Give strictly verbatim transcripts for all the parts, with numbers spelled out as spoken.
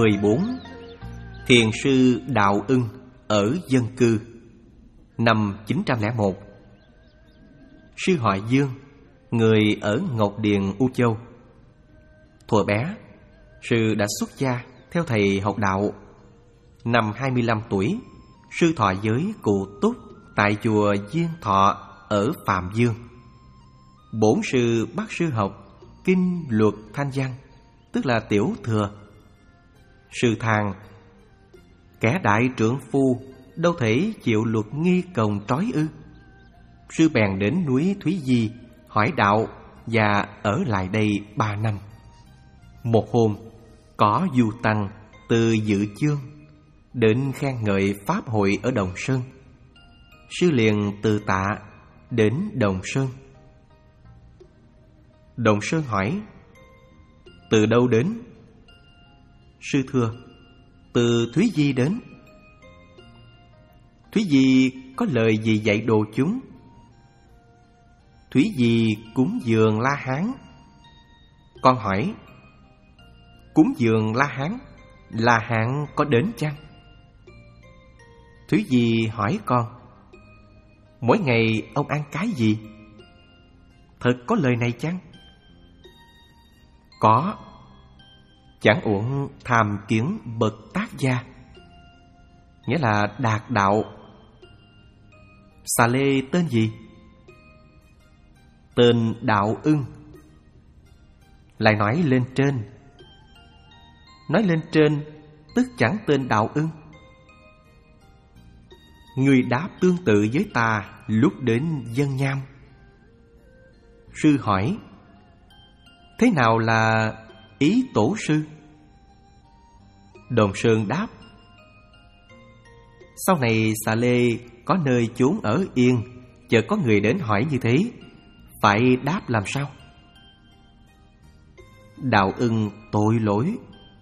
mười bốn. Thiền sư Đạo Ưng ở dân cư. Năm chín trăm lẻ một. Sư họ Dương, người ở Ngọc Điền, U Châu. Thuở bé, sư đã xuất gia theo thầy học đạo. Năm hai mươi lăm tuổi, sư thọ giới cụ túc tại chùa Diên Thọ ở Phạm Dương. Bổn sư bắt sư học kinh luật thanh văn, tức là tiểu thừa. Sư than: kẻ đại trượng phu đâu thể chịu luật nghi cồng trói ư. Sư bèn đến núi Thúy Di hỏi đạo và ở lại đây ba năm. Một hôm, có du tăng từ Dự Chương đến khen ngợi pháp hội ở Đồng Sơn. Sư liền từ tạ đến Đồng Sơn. Đồng Sơn hỏi: từ đâu đến? Sư thưa: từ Thúy Di đến. Thúy Di có lời gì dạy đồ chúng? Thúy Di cúng dường La Hán. Con hỏi: cúng dường La Hán, La Hán có đến chăng? Thúy Di hỏi con: mỗi ngày ông ăn cái gì? Thật có lời này chăng? Có. Chẳng uổng tham kiến bậc tác gia, nghĩa là đạt đạo. Xà lê tên gì? Tên Đạo Ưng. Lại nói lên trên. Nói lên trên tức chẳng tên Đạo Ưng. Người đáp tương tự với ta lúc đến Dân Nham. Sư hỏi: thế nào là ý tổ sư? Đồng Sơn đáp: sau này xà lê có nơi chốn ở yên, chợt có người đến hỏi như thế, phải đáp làm sao? Đạo Ưng tội lỗi.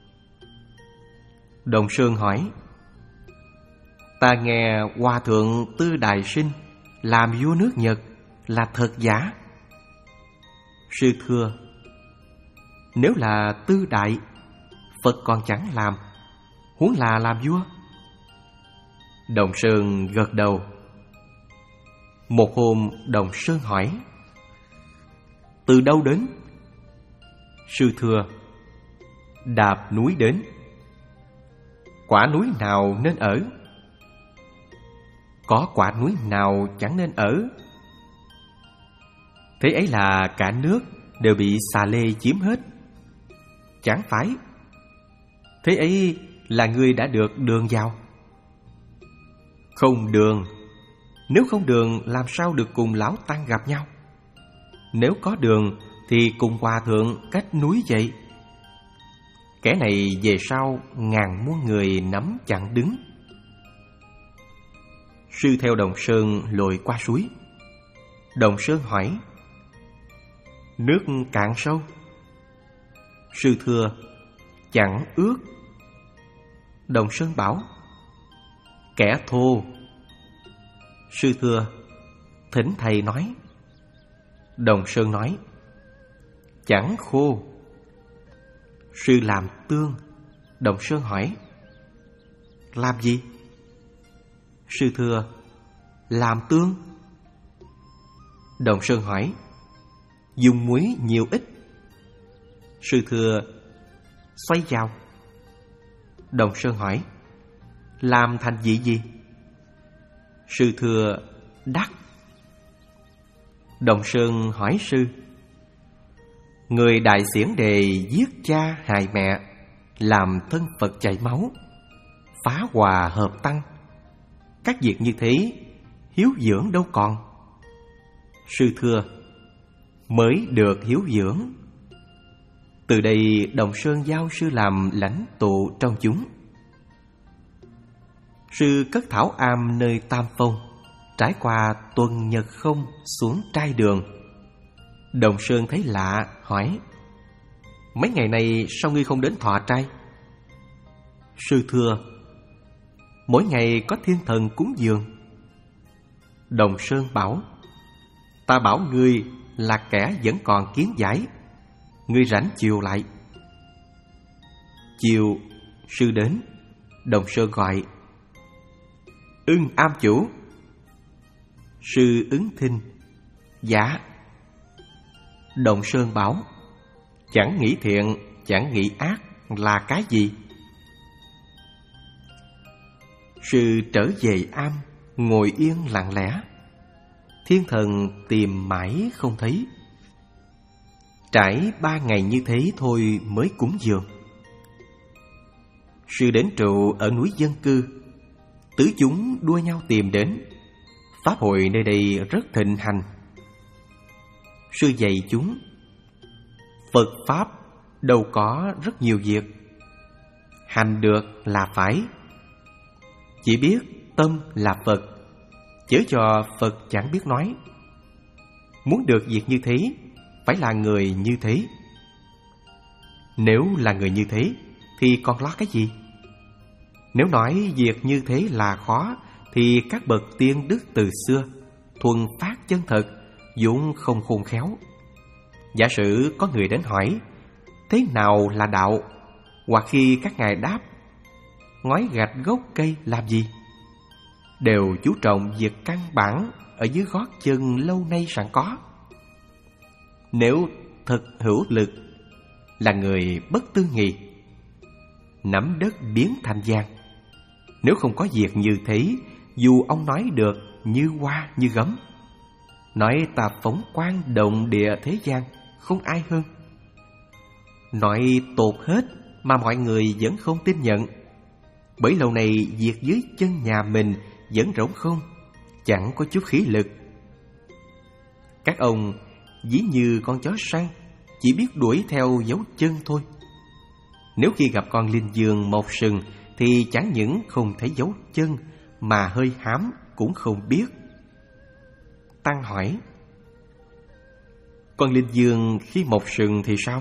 Đồng Sơn hỏi: ta nghe Hòa thượng Tư Đại Sinh làm vua nước Nhật là thật giả? Sư thưa: nếu là Tư Đại, Phật còn chẳng làm, huống là làm vua. Đồng Sơn gật đầu. Một hôm Đồng Sơn hỏi: từ đâu đến? Sư thưa: đạp núi đến. Quả núi nào nên ở? Có quả núi nào chẳng nên ở. Thế ấy là cả nước đều bị xà lê chiếm hết? Chẳng phải. Thế ấy là ngươi đã được đường vào? Không đường. Nếu không đường làm sao được cùng lão tăng gặp nhau? Nếu có đường thì cùng hòa thượng cách núi vậy. Kẻ này về sau ngàn muôn người nắm chặn đứng. Sư theo Đồng Sơn lội qua suối. Đồng Sơn hỏi: nước cạn sâu? Sư thưa: chẳng ướt. Đồng Sơn bảo: kẻ thô. Sư thưa: thỉnh thầy nói. Đồng Sơn nói: chẳng khô. Sư làm tương. Đồng Sơn hỏi: làm gì? Sư thưa: làm tương. Đồng Sơn hỏi: dùng muối nhiều ít? Sư thưa: xoay vào. Đồng Sơn hỏi: làm thành vị gì? Sư thưa: đắc. Đồng Sơn hỏi sư: người đại xiển đề giết cha hại mẹ, làm thân Phật chảy máu, phá hòa hợp tăng, các việc như thế hiếu dưỡng đâu còn? Sư thưa: mới được hiếu dưỡng. Từ đây Đồng Sơn giao sư làm lãnh tụ trong chúng. Sư cất thảo am nơi Tam Phong, trải qua tuần nhật không xuống trai đường. Đồng Sơn thấy lạ, hỏi: mấy ngày này sao ngươi không đến thọ trai? Sư thưa: mỗi ngày có thiên thần cúng dường. Đồng Sơn bảo: ta bảo ngươi là kẻ vẫn còn kiến giải, ngươi rảnh chiều lại. Chiều Sư đến, Đồng Sơn gọi: Ưng am chủ. Sư ứng thinh: Dạ. Đồng Sơn bảo: Chẳng nghĩ thiện, chẳng nghĩ ác là cái gì? Sư trở về am, ngồi yên lặng lẽ. Thiên thần tìm mãi không thấy. Trải ba ngày như thế thôi mới cúng dường. Sư đến trụ ở núi dân cư. Tứ chúng đua nhau tìm đến. Pháp hội nơi đây rất thịnh hành. Sư dạy chúng: Phật Pháp đâu có rất nhiều việc. Hành được là phải. Chỉ biết tâm là Phật, chớ cho Phật chẳng biết nói. Muốn được việc như thế, phải là người như thế. Nếu là người như thế, thì còn lo cái gì? Nếu nói việc như thế là khó, thì các bậc tiên đức từ xưa thuần phát chân thật, vốn không khôn khéo. Giả sử có người đến hỏi: Thế nào là đạo? Hoặc khi các ngài đáp: Ngói gạch gốc cây làm gì? Đều chú trọng việc căn bản ở dưới gót chân lâu nay sẵn có. Nếu thật hữu lực, là người bất tư nghị, nắm đất biến thành giang. Nếu không có việc như thế, dù ông nói được như hoa như gấm, nói ta phóng quang động địa thế gian, không ai hơn. Nói tột hết mà mọi người vẫn không tin nhận. Bởi lâu nay việc dưới chân nhà mình vẫn rỗng không, chẳng có chút khí lực. Các ông ví như con chó săn, chỉ biết đuổi theo dấu chân thôi. Nếu khi gặp con linh dương một sừng, thì chẳng những không thấy dấu chân, mà hơi hám cũng không biết. Tăng hỏi: Con linh dương khi một sừng thì sao?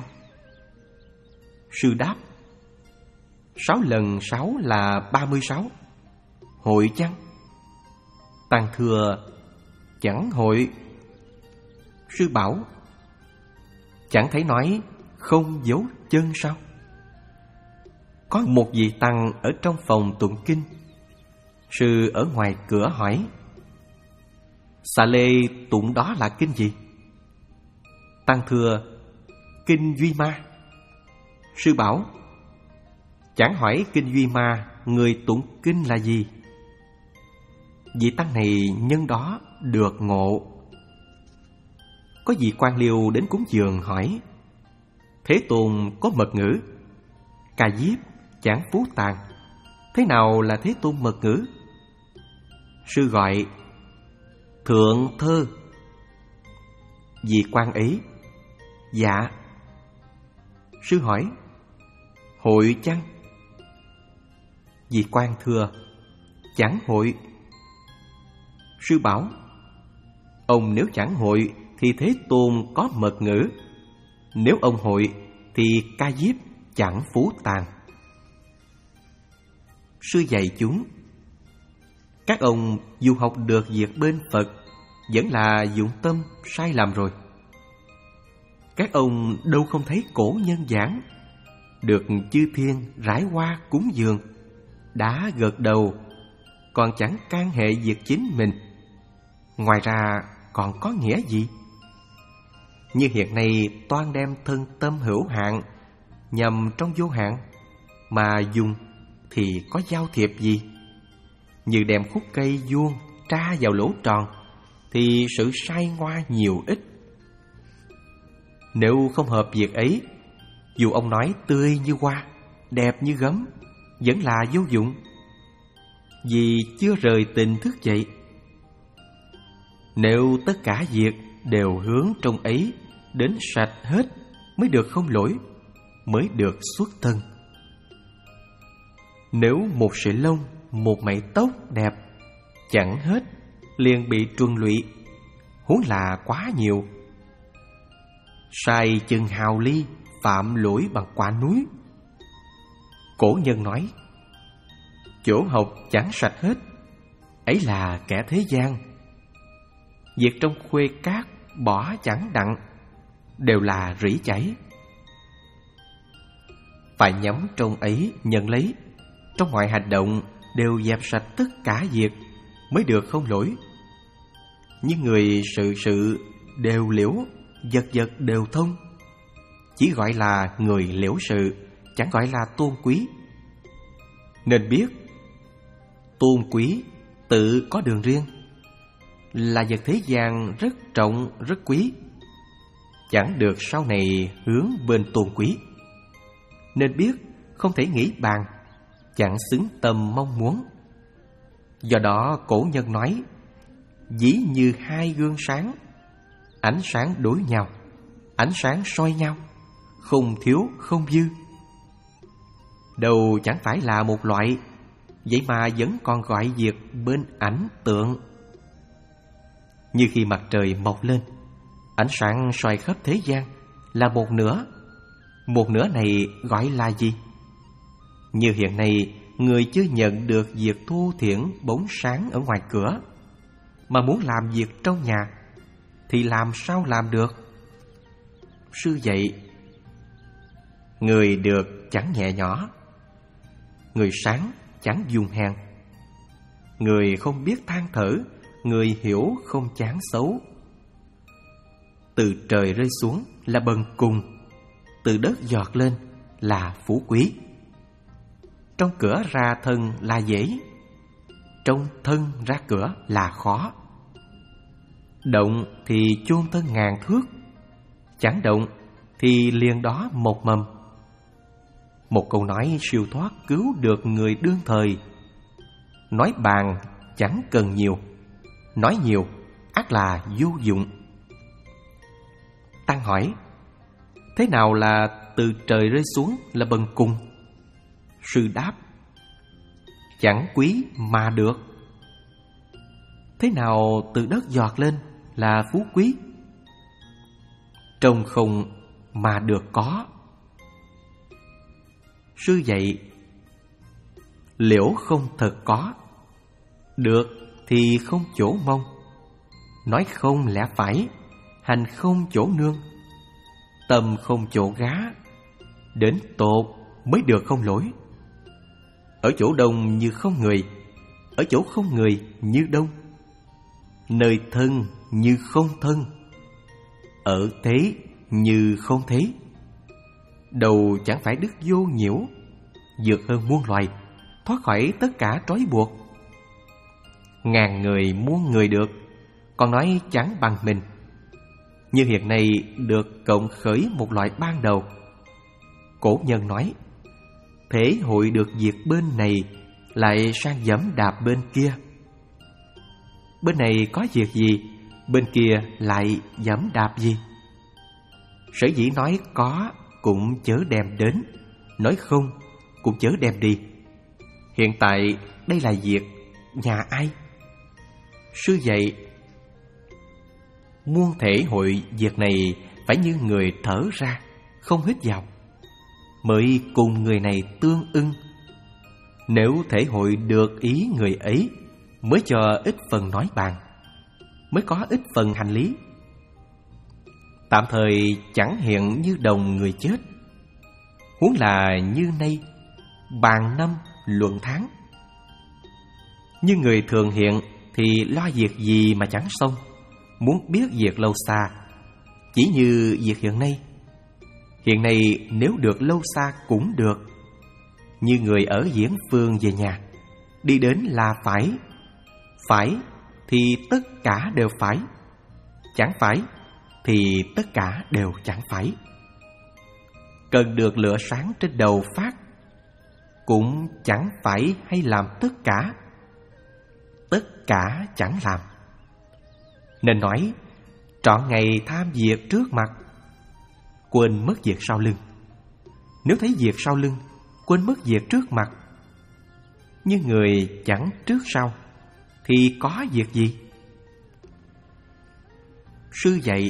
Sư đáp: Sáu lần sáu là ba mươi sáu. Hội chăng? Tăng thưa: Chẳng hội. Sư bảo: Chẳng thấy nói không dấu chân sao? Có một vị tăng ở trong phòng tụng kinh. Sư ở ngoài cửa hỏi: Xà lê tụng đó là kinh gì? Tăng thưa: Kinh Duy Ma. Sư bảo: Chẳng hỏi kinh Duy Ma, người tụng kinh là gì? Vị tăng này nhân đó được ngộ. Có vị quan liêu đến cúng dường hỏi: Thế Tôn có mật ngữ, Ca Diếp, Chảng Phú Tàn, thế nào là Thế Tôn mật ngữ? Sư gọi: Thượng thơ. Vị quan ấy: Dạ. Sư hỏi: Hội chăng? Vị quan thưa: Chẳng hội. Sư bảo: Ông nếu chẳng hội thì Thế Tôn có mật ngữ. Nếu ông hội thì Ca Diếp chẳng Phú Tàn. Sư dạy chúng: Các ông dù học được việc bên Phật, vẫn là dụng tâm sai lầm rồi. Các ông đâu không thấy cổ nhân giảng, được chư thiên rải hoa cúng dường, đã gật đầu, còn chẳng can hệ việc chính mình. Ngoài ra còn có nghĩa gì? Như hiện nay toan đem thân tâm hữu hạn nhằm trong vô hạn, mà dùng thì có giao thiệp gì? Như đem khúc cây vuông tra vào lỗ tròn, thì sự sai ngoa nhiều ít. Nếu không hợp việc ấy, dù ông nói tươi như hoa, đẹp như gấm, vẫn là vô dụng, vì chưa rời tình thức dậy. Nếu tất cả việc đều hướng trong ấy đến sạch hết, mới được không lỗi, mới được xuất thân. Nếu một sợi lông, một mảy tóc đẹp chẳng hết, liền bị truân lụy, huống là quá nhiều. Sai chừng hào ly, phạm lỗi bằng quả núi. Cổ nhân nói: Chỗ học chẳng sạch hết, ấy là kẻ thế gian. Việc trong khuê cát bỏ chẳng đặng, đều là rỉ chảy. phải nhắm trong ấy nhận lấy, trong mọi hành động đều dẹp sạch tất cả việc mới được không lỗi. Nhưng người sự sự đều liễu, vật vật đều thông, chỉ gọi là người liễu sự, chẳng gọi là tôn quý. Nên biết tôn quý tự có đường riêng, là vật thế gian rất trọng rất quý, chẳng được sau này hướng bên tôn quý. Nên biết không thể nghĩ bàn, chẳng xứng tâm mong muốn. Do đó cổ nhân nói, dĩ như hai gương sáng, ánh sáng đối nhau, ánh sáng soi nhau, không thiếu không dư. Đâu chẳng phải là một loại, vậy mà vẫn còn gọi việc bên ảnh tượng. Như khi mặt trời mọc lên, ánh sáng soi khắp thế gian là một nửa. Một nửa này gọi là gì? Như hiện nay, người chưa nhận được việc thu thiển bóng sáng ở ngoài cửa, mà muốn làm việc trong nhà, thì làm sao làm được? Sư dạy, người được chẳng nhẹ nhỏ, người sáng chẳng dùng hèn, người không biết than thở, người hiểu không chán xấu. Từ trời rơi xuống là bần cùng, từ đất giọt lên là phú quý. Trong cửa ra thân là dễ, trong thân ra cửa là khó. Động thì chôn thân ngàn thước, chẳng động thì liền đó một mầm. Một câu nói siêu thoát cứu được người đương thời. Nói bàn chẳng cần nhiều, nói nhiều ắt là vô dụng. Tăng hỏi, thế nào là từ trời rơi xuống là bần cùng? Sư đáp, chẳng quý mà được. Thế nào từ đất giọt lên là phú quý? Trông không mà được có. Sư dạy, liễu không thật có, được thì không chỗ mong, nói không lẽ phải, hành không chỗ nương, tâm không chỗ gá, đến tột mới được không lỗi. Ở chỗ đông như không người, ở chỗ không người như đông, nơi thân như không thân, ở thế như không thế. Đầu chẳng phải đức vô nhiễu, vượt hơn muôn loài, thoát khỏi tất cả trói buộc. Ngàn người muôn người được, còn nói chẳng bằng mình. Như hiện nay được cộng khởi một loại ban đầu. Cổ nhân nói, thể hội được việc bên này lại sang dẫm đạp bên kia. Bên này có việc gì, bên kia lại dẫm đạp gì. Sở dĩ nói có cũng chớ đem đến, nói không cũng chớ đem đi. Hiện tại đây là việc nhà ai? Sư dạy, muôn thể hội việc này phải như người thở ra, không hít vào, mới cùng người này tương ưng. Nếu thể hội được ý người ấy, mới cho ít phần nói bàn, mới có ít phần hành lý. Tạm thời chẳng hiện như đồng người chết, huống là như nay bàn năm luận tháng. Như người thường hiện thì lo việc gì mà chẳng xong, muốn biết việc lâu xa. Chỉ như việc hiện nay, hiện nay nếu được lâu xa cũng được. Như người ở Diễn Phương về nhà, đi đến là phải, phải thì tất cả đều phải, chẳng phải thì tất cả đều chẳng phải. Cần được lửa sáng trên đầu phát, cũng chẳng phải hay làm tất cả, tất cả chẳng làm. Nên nói trọn ngày tham việc trước mặt, quên mất việc sau lưng. Nếu thấy việc sau lưng, quên mất việc trước mặt. Như người chẳng trước sau thì có việc gì? Sư dạy,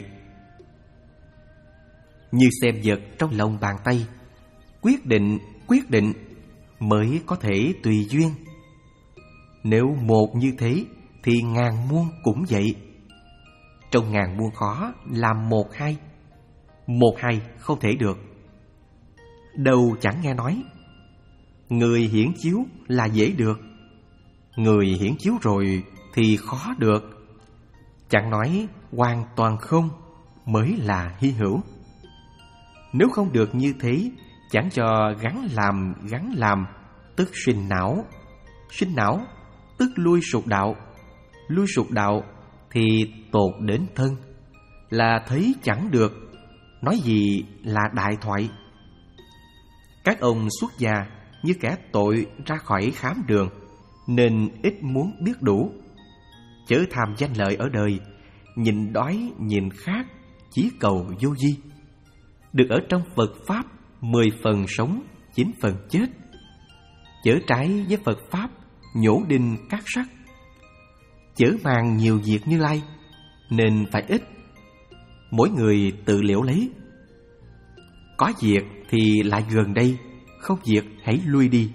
như xem vật trong lòng bàn tay, quyết định, quyết định mới có thể tùy duyên. Nếu một như thế thì ngàn muôn cũng vậy. Trong ngàn muôn khó làm một hai, một hai không thể được. đâu chẳng nghe nói. Người hiển chiếu là dễ được, người hiển chiếu rồi thì khó được. Chẳng nói hoàn toàn không mới là hy hữu. Nếu không được như thế, chẳng cho gắn làm gắn làm, tức sinh não. Sinh não tức lui sụt đạo. Lui sụt đạo thì tột đến thân, là thấy chẳng được, nói gì là đại thoại. Các ông xuất gia như kẻ tội ra khỏi khám đường, nên ít muốn biết đủ. Chớ tham danh lợi ở đời, nhìn đói nhìn khát, chí cầu vô vi. Được ở trong Phật Pháp, mười phần sống, chín phần chết. Chớ trái với Phật Pháp, nhổ đinh cắt sắt. Chớ mang nhiều việc Như Lai, nên phải ít. Mỗi người tự liễu lấy. Có việc thì lại gần đây, không việc hãy lui đi.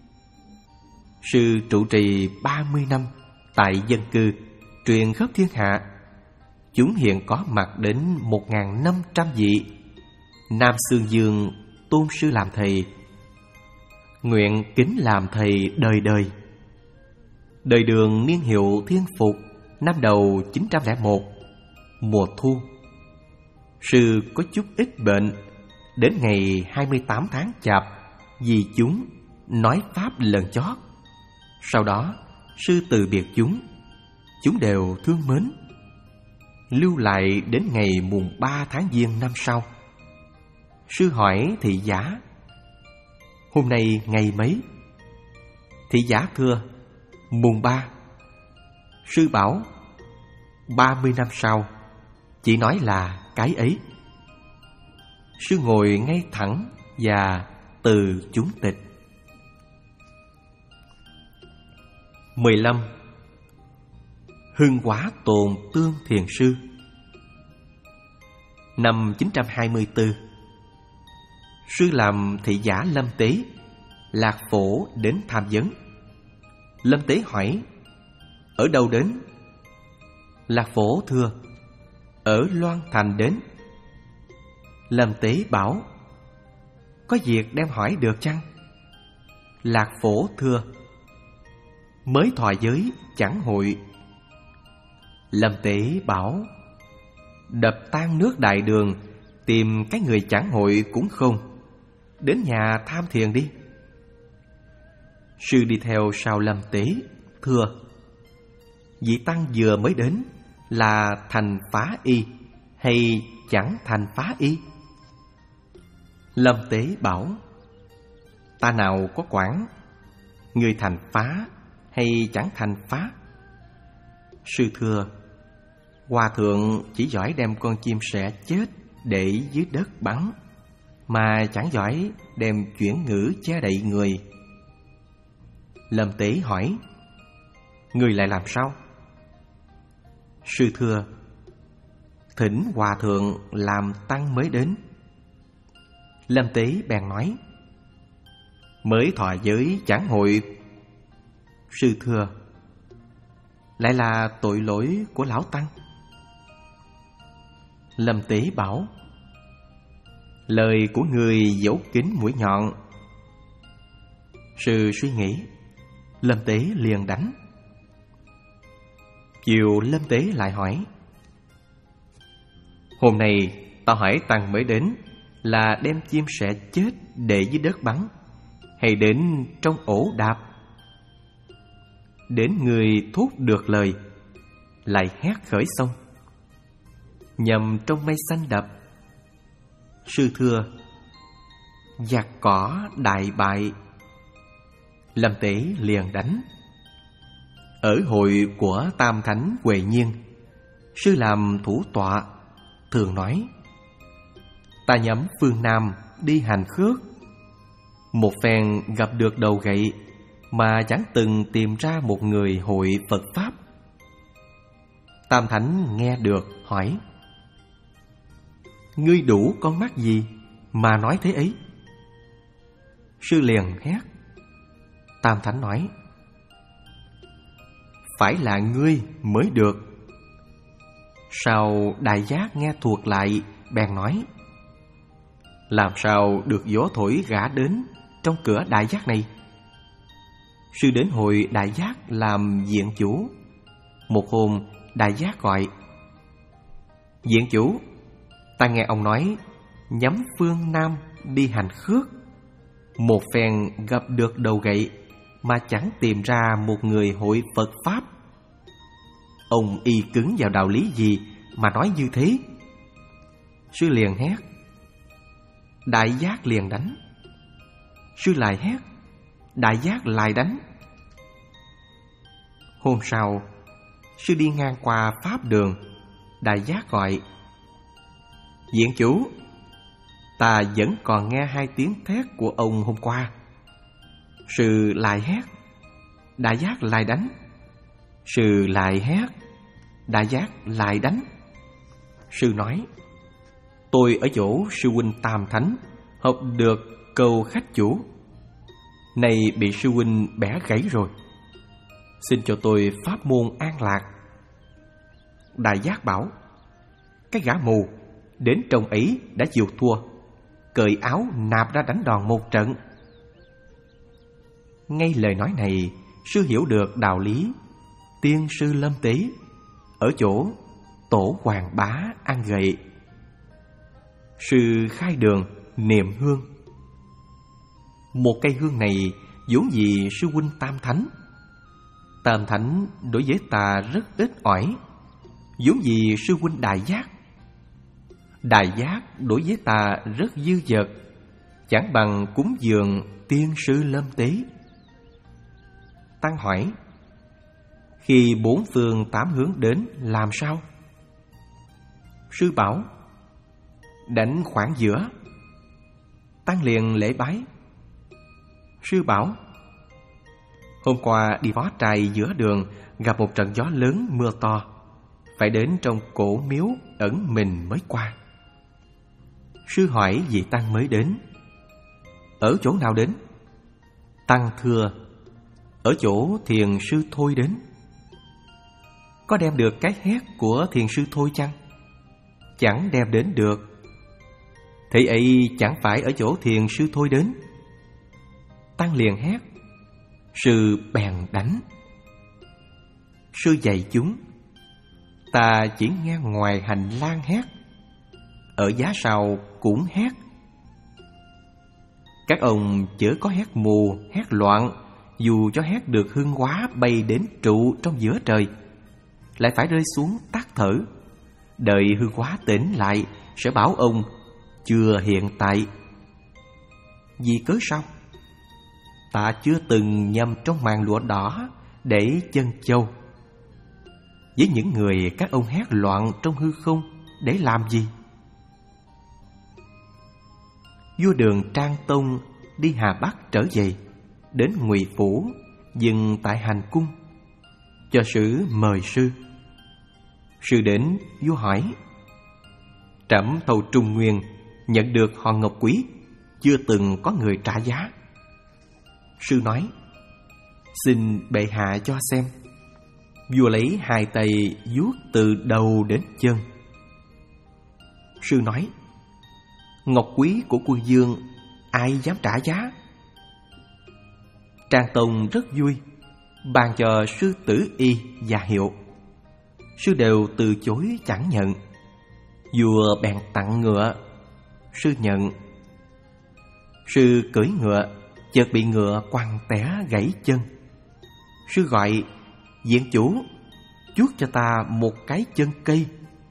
Sư trụ trì ba mươi năm tại dân cư, truyền khắp thiên hạ. Chúng hiện có mặt đến một nghìn năm trăm vị. Nam Xương Dương tôn sư làm thầy, nguyện kính làm thầy đời đời. Đời Đường niên hiệu Thiên Phục, năm đầu chín trăm lẻ một, mùa thu. Sư có chút ít bệnh. Đến ngày hai mươi tám tháng Chạp, vì chúng nói pháp lần chót. Sau đó sư từ biệt chúng. Chúng đều thương mến. Lưu lại đến ngày mùng ba tháng Giêng năm sau. Sư hỏi thị giả: hôm nay ngày mấy? Thị giả thưa: mùng ba. Sư bảo: ba mươi năm sau, chỉ nói là cái ấy. Sư ngồi ngay thẳng và từ chúng tịch. mười lăm. Hưng Quả Tồn Tương Thiền Sư. Năm chín trăm hai mươi tư, sư làm thị giả Lâm Tế, Lạc Phổ đến tham vấn. Lâm Tế hỏi: ở đâu đến? Lạc Phổ thưa: ở Loan Thành đến. Lâm Tế bảo: có việc đem hỏi được chăng? Lạc Phổ thưa: mới thọ giới chẳng hội. Lâm Tế bảo: đập tan nước đại đường, tìm cái người chẳng hội cũng không, đến nhà tham thiền đi. Sư đi theo sau Lâm Tế, thưa: vị tăng vừa mới đến là thành phá y hay chẳng thành phá y? Lâm Tế bảo: ta nào có quản, người thành phá hay chẳng thành phá? Sư thưa: hòa thượng chỉ giỏi đem con chim sẻ chết để dưới đất bắn, mà chẳng giỏi đem chuyển ngữ che đậy người. Lâm Tế hỏi: người lại làm sao? Sư thưa: thỉnh hòa thượng làm tăng mới đến. Lâm Tế bèn nói: mới thọ giới chẳng hội. Sư thưa: lại là tội lỗi của lão tăng. Lâm Tế bảo: lời của người dấu kín mũi nhọn. Sư suy nghĩ. Lâm Tế liền đánh. Chiều Lâm Tế lại hỏi: hôm nay ta hỏi tăng mới đến là đem chim sẻ chết để dưới đất bắn, hay đến trong ổ đạp? Đến người thốt được lời, lại hét khởi sông, nhầm trong mây xanh đập. Sư thưa: giặc cỏ đại bại. Lâm Tế liền đánh. Ở hội của Tam Thánh Huệ Nhiên, sư làm thủ tọa, thường nói: ta nhắm phương Nam đi hành khước. Một phen gặp được đầu gậy, mà chẳng từng tìm ra một người hội Phật Pháp. Tam Thánh nghe được hỏi: ngươi đủ con mắt gì mà nói thế ấy? Sư liền hét. Tam Thánh nói: phải là ngươi mới được. Sau Đại Giác nghe thuộc lại, bèn nói: làm sao được gió thổi gã đến trong cửa Đại Giác này? Sư đến hội Đại Giác làm viện chủ. Một hôm Đại Giác gọi: Viện chủ, ta nghe ông nói nhắm phương Nam đi hành khước. Một phen gặp được đầu gậy mà chẳng tìm ra một người hội Phật Pháp. Ông y cứng vào đạo lý gì mà nói như thế? Sư liền hét: Đại Giác liền đánh. Sư lại hét: Đại Giác lại đánh. Hôm sau, sư đi ngang qua pháp đường. Đại Giác gọi: Viện chủ, ta vẫn còn nghe hai tiếng thét của ông hôm qua. Sư lại hét: Đại Giác lại đánh. Sư lại hét: Đại Giác lại đánh. Sư nói: Tôi ở chỗ sư huynh Tam Thánh học được câu khách chủ, nay bị sư huynh bẻ gãy rồi, xin cho tôi pháp môn an lạc. Đại Giác bảo: Cái gã mù, đến trong ấy đã chịu thua, cởi áo nạp ra đánh đòn một trận. Ngay lời nói này, sư hiểu được đạo lý tiên sư lâm tế ở chỗ tổ hoàng bá ăn gậy. Sư khai đường niệm hương. Một cây hương này vốn gì sư huynh Tam Thánh. Tam Thánh đối với ta rất ít ỏi, vốn gì sư huynh Đại Giác. Đại Giác đối với ta rất dư dật, chẳng bằng cúng dường tiên sư lâm tế. Tăng hỏi: Khi bốn phương tám hướng đến làm sao? Sư bảo: Đánh khoảng giữa. Tăng liền lễ bái. Sư bảo: Hôm qua đi vó trai giữa đường, gặp một trận gió lớn mưa to, phải đến trong cổ miếu ẩn mình mới qua. Sư hỏi vị tăng mới đến: Ở chỗ nào đến? Tăng thưa: Ở chỗ thiền sư Thôi đến. Có đem được cái hét của thiền sư Thôi chăng? Chẳng đem đến được. Thế ấy chẳng phải ở chỗ thiền sư Thôi đến. Tăng liền hét. Sư bèn đánh. Sư dạy chúng: Ta chỉ nghe ngoài hành lang hét, ở giá sau cũng hét. Các ông chớ có hét mù, hét loạn, dù cho hét được hương hóa bay đến trụ trong giữa trời, lại phải rơi xuống tắt thở. Đợi hương hóa tỉnh lại sẽ bảo ông chưa hiện tại. Vì cớ sao? Ta chưa từng nhầm trong màn lụa đỏ để chân châu. Với những người các ông hét loạn trong hư không để làm gì? Vua Đường Trang Tông đi Hà Bắc trở về, đến Ngụy Phủ, dừng tại hành cung, cho sử mời sư. Sư đến, vua hỏi: Trẫm thầu Trung Nguyên nhận được hòn ngọc quý, chưa từng có người trả giá. Sư nói: Xin bệ hạ cho xem. Vua lấy hai tay vuốt từ đầu đến chân. Sư nói: Ngọc quý của quân vương ai dám trả giá? Trang Tông rất vui, ban cho sư tử y và hiệu. Sư đều từ chối chẳng nhận. Vua bèn tặng ngựa. Sư nhận. Sư cưỡi ngựa, chợt bị ngựa quằn té gãy chân. Sư gọi: Viện chủ, chuốt cho ta một cái chân cây.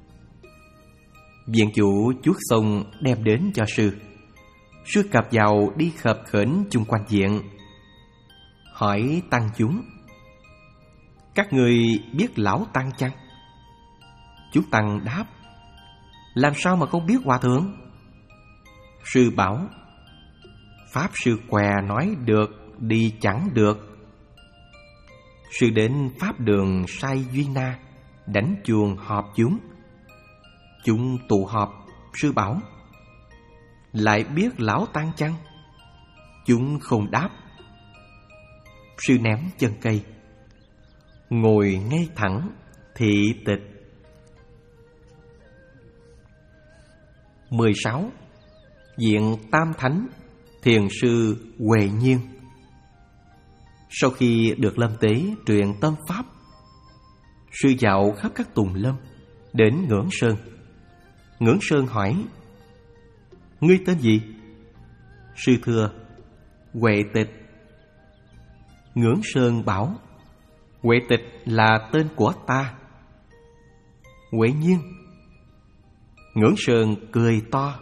Viện chủ chuốt xong đem đến cho sư. Sư cặp vào đi khập khểnh chung quanh viện, hỏi tăng chúng: Các người biết lão tăng chăng? Chúng tăng đáp: Làm sao mà không biết hòa thượng? Sư bảo: Pháp sư què nói được, đi chẳng được. Sư đến pháp đường Sai Duy Na, đánh chuông họp chúng. Chúng tụ họp. Sư bảo: Lại biết lão tăng chăng? Chúng không đáp. Sư ném chân cây, ngồi ngay thẳng thị tịch. Mười sáu. Viện Tam Thánh, thiền sư Huệ Nhiên. Sau khi được Lâm Tế truyền tâm pháp, sư dạo khắp các tùng lâm, đến Ngưỡng Sơn. Ngưỡng Sơn hỏi: Ngươi tên gì? Sư thưa: Huệ Tịch. Ngưỡng Sơn bảo: Huệ Tịch là tên của ta. Huệ Nhiên. Ngưỡng Sơn cười to.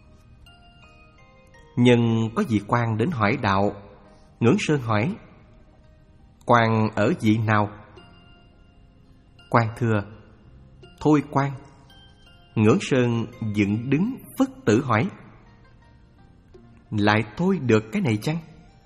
Nhưng có vị quan đến hỏi đạo. Ngưỡng Sơn hỏi: Quan ở vị nào? Quan thưa: Thôi quan. Ngưỡng Sơn dựng đứng phất tử hỏi: Lại thôi được cái này chăng?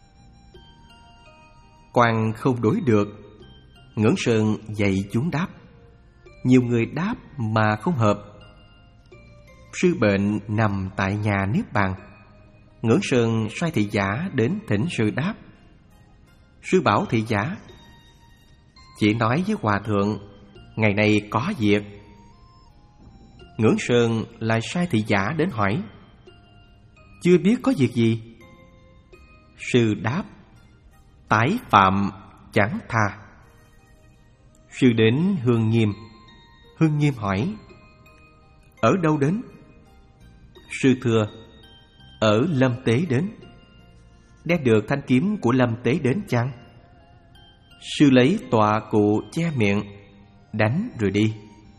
Quan không đối được. Ngưỡng Sơn dạy chúng đáp. Nhiều người đáp mà không hợp. Sư bệnh nằm tại nhà niết bàn. Ngưỡng Sơn sai thị giả đến thỉnh sư đáp. Sư bảo thị giả: Chỉ nói với hòa thượng, ngày nay có việc. Ngưỡng Sơn lại sai thị giả đến hỏi: Chưa biết có việc gì? Sư đáp: Tái phạm chẳng tha. Sư đến Hương Nghiêm. Hương Nghiêm hỏi: Ở đâu đến? Sư thưa: Ở Lâm Tế đến. Đem được thanh kiếm của Lâm Tế đến chăng? Sư lấy tọa cụ che miệng, đánh rồi đi.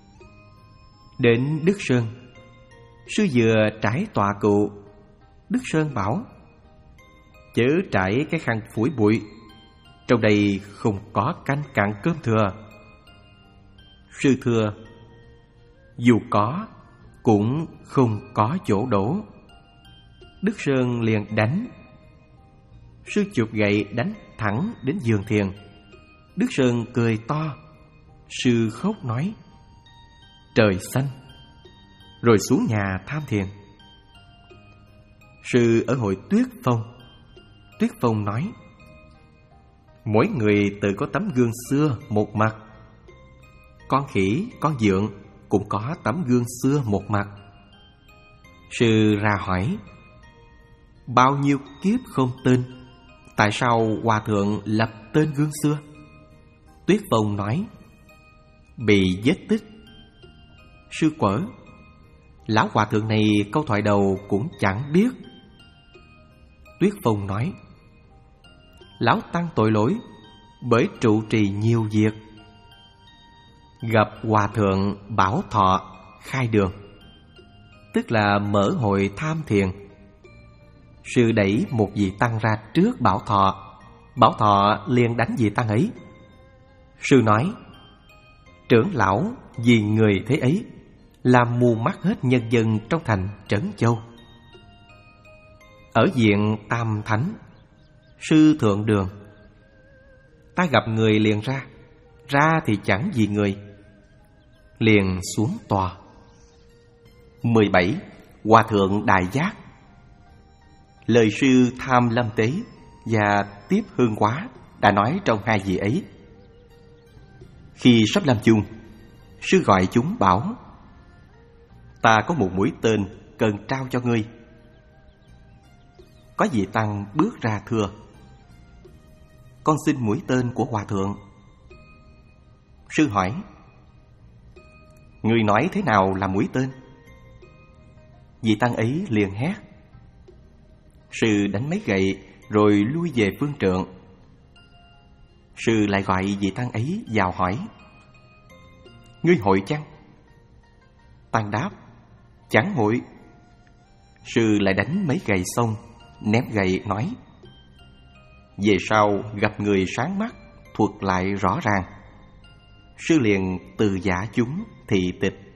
Đến Đức Sơn. Sư vừa trải tọa cụ. Đức Sơn bảo: Chớ trải cái khăn phủi bụi, trong đây không có canh cặn cơm thừa. Sư thưa: Dù có, cũng không có chỗ đổ. Đức Sơn liền đánh. Sư chụp gậy đánh thẳng đến giường thiền. Đức Sơn cười to. Sư khóc nói: Trời xanh! Rồi xuống nhà tham thiền. Sư ở hội Tuyết Phong. Tuyết Phong nói: Mỗi người tự có tấm gương xưa một mặt. Con khỉ, con dượng cũng có tấm gương xưa một mặt. Sư ra hỏi: Bao nhiêu kiếp không tên, tại sao hòa thượng lập tên gương xưa? Tuyết Phong nói: Bị vết tích. Sư quở: Lão hòa thượng này câu thoại đầu cũng chẳng biết. Tuyết Phong nói: Lão tăng tội lỗi bởi trụ trì nhiều việc. Gặp hòa thượng Bảo Thọ khai đường, tức là mở hội tham thiền. Sư đẩy một vị tăng ra trước Bảo Thọ. Bảo Thọ liền đánh vị tăng ấy. Sư nói: Trưởng lão vì người thế ấy làm mù mắt hết nhân dân trong thành Trấn Châu. Ở viện Tam Thánh, sư thượng đường. Ta gặp người liền ra, ra thì chẳng vì người, liền xuống tòa. mười bảy. Hòa thượng Đại Giác. Lời sư Tham Lâm Tế và Tiếp Hương Quá đã nói trong hai vị ấy. Khi sắp lâm chung, sư gọi chúng bảo: Ta có một mũi tên cần trao cho ngươi. Có vị tăng bước ra thưa: Con xin mũi tên của hòa thượng. Sư hỏi: Ngươi nói thế nào là mũi tên? Vị tăng ấy liền hét. Sư đánh mấy gậy rồi lui về phương trượng. Sư lại gọi vị tăng ấy vào hỏi: Ngươi hội chăng? Tăng đáp: Chẳng hội. Sư lại đánh mấy gậy xong, ném gậy nói: Về sau gặp người sáng mắt, thuật lại rõ ràng. Sư liền từ giả chúng thị tịch.